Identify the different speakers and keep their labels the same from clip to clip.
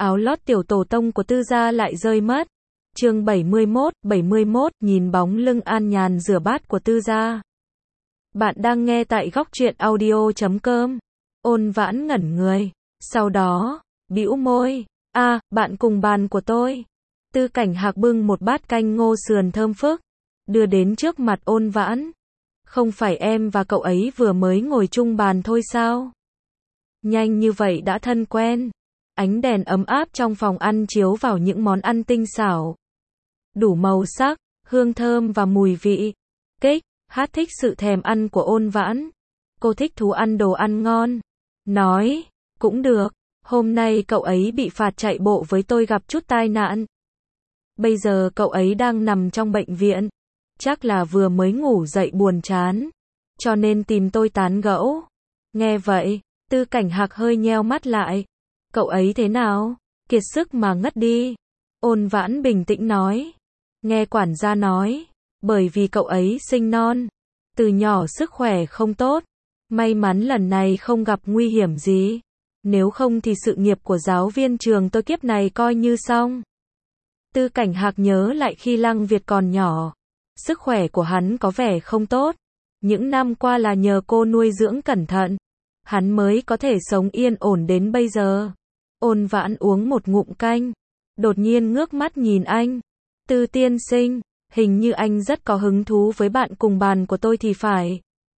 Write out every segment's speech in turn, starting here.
Speaker 1: áo lót tiểu tổ tông của Tư gia lại rơi mất. Chương 71, nhìn bóng lưng an nhàn rửa bát của Tư gia. Bạn đang nghe tại góc truyện audio.com. Ôn Vãn ngẩn người, sau đó bĩu môi, bạn cùng bàn của tôi." Tư Cảnh Hạc bưng một bát canh ngô sườn thơm phức, đưa đến trước mặt Ôn Vãn. "Không phải em và cậu ấy vừa mới ngồi chung bàn thôi sao? Nhanh như vậy đã thân quen." Ánh đèn ấm áp trong phòng ăn chiếu vào những món ăn tinh xảo, đủ màu sắc, hương thơm và mùi vị. Hát thích sự thèm ăn của Ôn Vãn. Cô thích thú ăn đồ ăn ngon. Nói, "Cũng được, hôm nay cậu ấy bị phạt chạy bộ với tôi gặp chút tai nạn. Bây giờ cậu ấy đang nằm trong bệnh viện. Chắc là vừa mới ngủ dậy buồn chán, cho nên tìm tôi tán gẫu." Nghe vậy, Tư Cảnh Hạc hơi nheo mắt lại. "Cậu ấy thế nào? Kiệt sức mà ngất đi." Ôn Vãn bình tĩnh nói. "Nghe quản gia nói, bởi vì cậu ấy sinh non, từ nhỏ sức khỏe không tốt. May mắn lần này không gặp nguy hiểm gì. Nếu không thì sự nghiệp của giáo viên trường tôi kiếp này coi như xong." Tư Cảnh Hạc nhớ lại khi Lăng Việt còn nhỏ, sức khỏe của hắn có vẻ không tốt. Những năm qua là nhờ cô nuôi dưỡng cẩn thận, hắn mới có thể sống yên ổn đến bây giờ. Ôn Vãn uống một ngụm canh, đột nhiên ngước mắt nhìn anh. "Tư tiên sinh, hình như anh rất có hứng thú với bạn cùng bàn của tôi thì phải."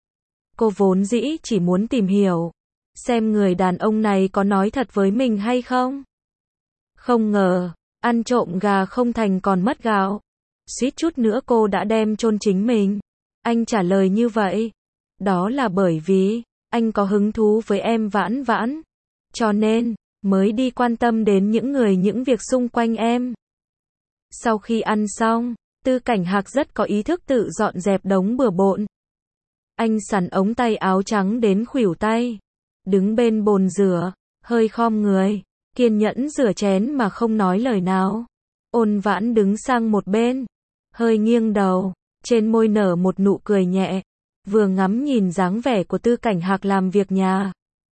Speaker 1: Cô vốn dĩ chỉ muốn tìm hiểu, xem người đàn ông này có nói thật với mình hay không. Không ngờ, ăn trộm gà không thành còn mất gạo. Suýt chút nữa cô đã đem chôn chính mình. Anh trả lời như vậy. "Đó là bởi vì anh có hứng thú với em Vãn Vãn, cho nên mới đi quan tâm đến những việc xung quanh em." Sau khi ăn xong, Tư Cảnh Hạc rất có ý thức tự dọn dẹp đống bừa bộn. Anh xắn ống tay áo trắng đến khuỷu tay, đứng bên bồn rửa, hơi khom người, kiên nhẫn rửa chén mà không nói lời nào. Ôn Vãn đứng sang một bên, hơi nghiêng đầu, trên môi nở một nụ cười nhẹ, vừa ngắm nhìn dáng vẻ của Tư Cảnh Hạc làm việc nhà,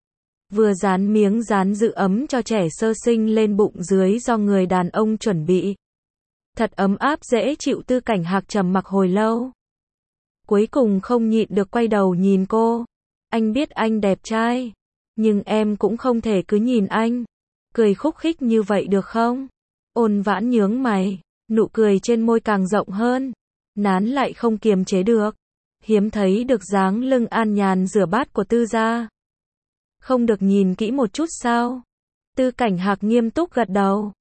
Speaker 1: vừa dán miếng dán giữ ấm cho trẻ sơ sinh lên bụng dưới do người đàn ông chuẩn bị. Thật ấm áp dễ chịu. Tư Cảnh Hạc trầm mặc hồi lâu, cuối cùng không nhịn được quay đầu nhìn cô. "Anh biết anh đẹp trai, nhưng em cũng không thể cứ nhìn anh cười khúc khích như vậy được không?" Ôn Vãn nhướng mày, nụ cười trên môi càng rộng hơn, nán lại không kiềm chế được. Hiếm thấy được dáng lưng an nhàn rửa bát của Tư gia. "Không được nhìn kỹ một chút sao?" Tư Cảnh Hạc nghiêm túc gật đầu.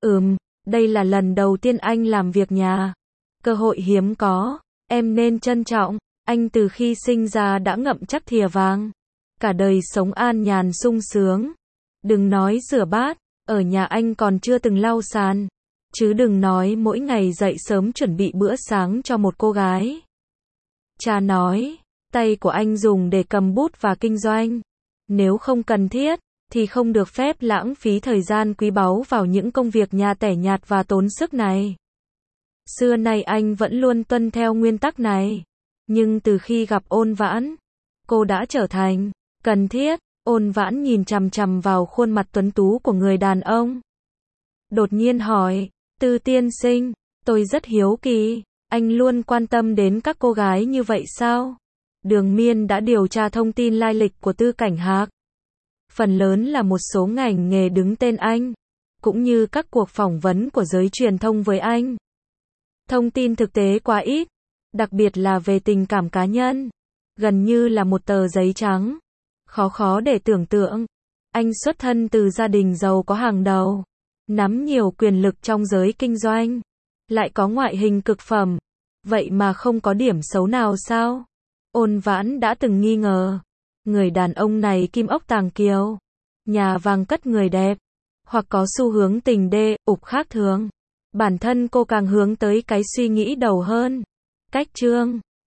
Speaker 1: Đây là lần đầu tiên anh làm việc nhà. Cơ hội hiếm có, em nên trân trọng. Anh từ khi sinh ra đã ngậm chắc thìa vàng, cả đời sống an nhàn sung sướng. Đừng nói rửa bát, ở nhà anh còn chưa từng lau sàn, chứ đừng nói mỗi ngày dậy sớm chuẩn bị bữa sáng cho một cô gái. Cha nói, tay của anh dùng để cầm bút và kinh doanh. Nếu không cần thiết, thì không được phép lãng phí thời gian quý báu vào những công việc nhà tẻ nhạt và tốn sức này." Xưa nay anh vẫn luôn tuân theo nguyên tắc này, nhưng từ khi gặp Ôn Vãn, cô đã trở thành cần thiết. Ôn Vãn nhìn chằm chằm vào khuôn mặt tuấn tú của người đàn ông, đột nhiên hỏi, "Tư tiên sinh, tôi rất hiếu kỳ, anh luôn quan tâm đến các cô gái như vậy sao?" Đường Miên đã điều tra thông tin lai lịch của Tư Cảnh Hạc. Phần lớn là một số ngành nghề đứng tên anh, cũng như các cuộc phỏng vấn của giới truyền thông với anh. Thông tin thực tế quá ít, đặc biệt là về tình cảm cá nhân, gần như là một tờ giấy trắng. Khó để tưởng tượng, anh xuất thân từ gia đình giàu có hàng đầu, nắm nhiều quyền lực trong giới kinh doanh, lại có ngoại hình cực phẩm. Vậy mà không có điểm xấu nào sao? Ôn Vãn đã từng nghi ngờ, người đàn ông này kim ốc tàng kiều, nhà vàng cất người đẹp, hoặc có xu hướng tình đê, ục khác thường. Bản thân cô càng hướng tới cái suy nghĩ đầu hơn. Cách chương